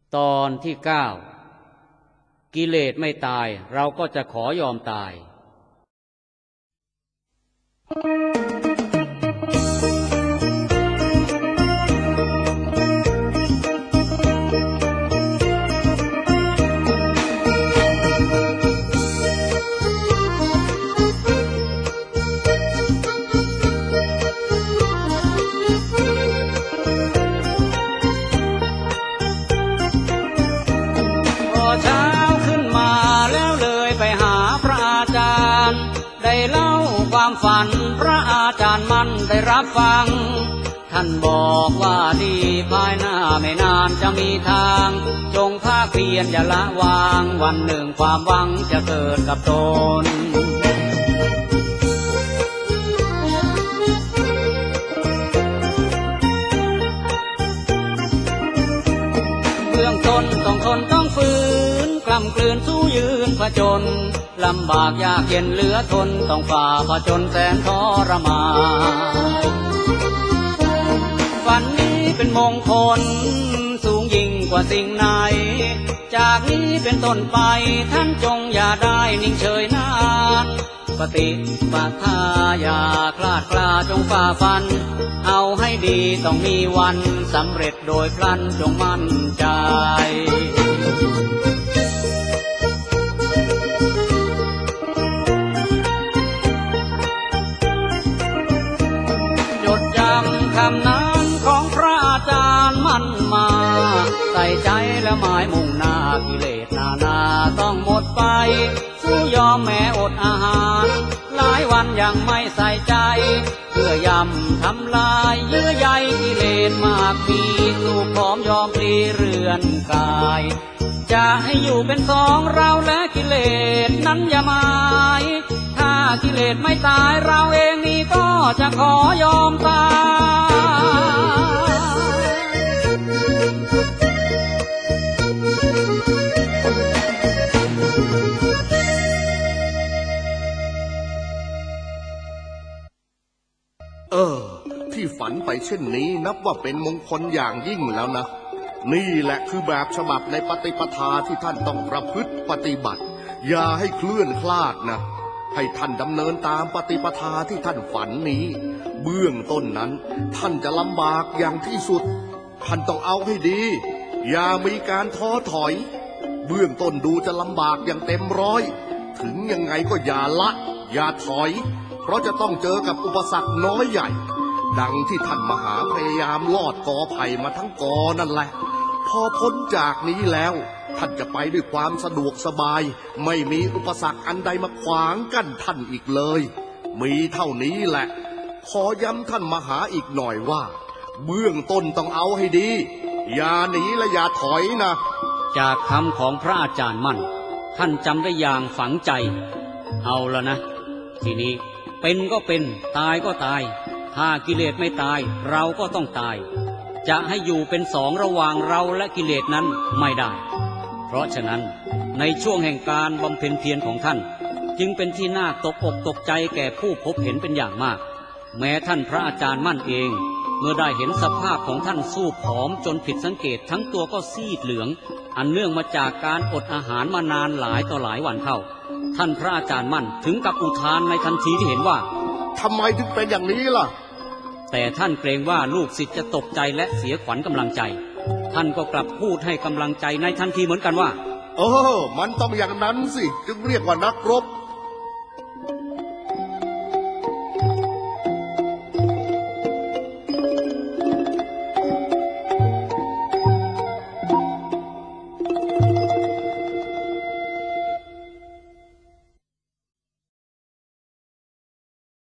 ตอนที่9กิเลสไม่ตายเราก็จะขอยอมตายความฝันพระอาจารย์มั่นได้รับฟังท่านบอกว่าดีภายหน้าไม่นานจะมีทางจงภาคเพียรอย่าละวางวันหนึ่งความหวังจะเกิดกับตนเบื้องต้นต้องทนต้องฝืนกล้ำกลืนสู้ยืนผจญลำบากยากเย็นเหลือทนต้องฝ่าผจญแสนทรมานฝันนี้เป็นมงคลสูงยิ่งกว่าสิ่งไหนจากนี้เป็นต้นไปท่านจงอย่าได้นิ่งเฉยนานปฏิปทาอย่าคลาดกล้าจงฝ่าฟันเอาให้ดีต้องมีวันสำเร็จโดยพลันจงมั่นใจคำนั้นของพระอาจารย์มั่นมาใส่ใจและหมายมุ่งหน้ากิเลสนาต้องหมดไปสู้ยอมแม้อดอาหารหลายวันยังไม่ใส่ใจเพื่อยำทำลายเยื่อใยกิเลสมากมีสู้พร้อมยอมพลีเรือนกายจะให้อยู่เป็นสองเราและกิเลสนั้นอย่าหมายถ้ากิเลสไม่ตายเราเองนี่ก็จะขอยอมตายที่ฝันไปเช่นนี้นับว่าเป็นมงคลอย่างยิ่งแล้วนะนี่แหละคือแบบฉบับในปฏิปทาที่ท่านต้องประพฤติปฏิบัติอย่าให้เคลื่อนคลาดนะให้ท่านดำเนินตามปฏิปทาที่ท่านฝันนี้เบื้องต้นนั้นท่านจะลำบากอย่างที่สุดท่านต้องเอาให้ดีอย่ามีการท้อถอยเบื้องต้นดูจะลำบากอย่างเต็มร้อยถึงยังไงก็อย่าละอย่าถอยเพราะจะต้องเจอกับอุปสรรคน้อยใหญ่ดังที่ท่านมหาพยายามลอดกอไผ่มาทั้งกอนั่นแหละพอพ้นจากนี้แล้วท่านจะไปด้วยความสะดวกสบายไม่มีอุปสรรคอันใดมาขวางกั้นท่านอีกเลยมีเท่านี้แหละขอย้ำท่านมหาอีกหน่อยว่าเบื้องต้นต้องเอาให้ดีอย่าหนีและอย่าถอยนะจากคำของพระอาจารย์มั่นท่านจำได้อย่างฝังใจเอาละนะทีนี้เป็นก็เป็นตายก็ตายถ้ากิเลสไม่ตายเราก็ต้องตายจะให้อยู่เป็นสองระหว่างเราและกิเลสนั้นไม่ได้เพราะฉะนั้นในช่วงแห่งการบำเพ็ญเพียรของท่านจึงเป็นที่น่าตกอกตกใจแก่ผู้พบเห็นเป็นอย่างมากแม้ท่านพระอาจารย์มั่นเองเมื่อได้เห็นสภาพของท่านสู้ผอมจนผิดสังเกตทั้งตัวก็ซีดเหลืองอันเนื่องมาจากการอดอาหารมานานหลายต่อหลายวันเข้าท่านพระอาจารย์มั่นถึงกับอุทานในทันทีที่เห็นว่าทำไมถึงเป็นอย่างนี้ล่ะแต่ท่านเกรงว่าลูกศิษย์จะตกใจและเสียขวัญกำลังใจท่านก็กลับพูดให้กำลังใจในทันทีเหมือนกันว่ามันต้องอย่างนั้นสิจึงเรียกว่านักรบ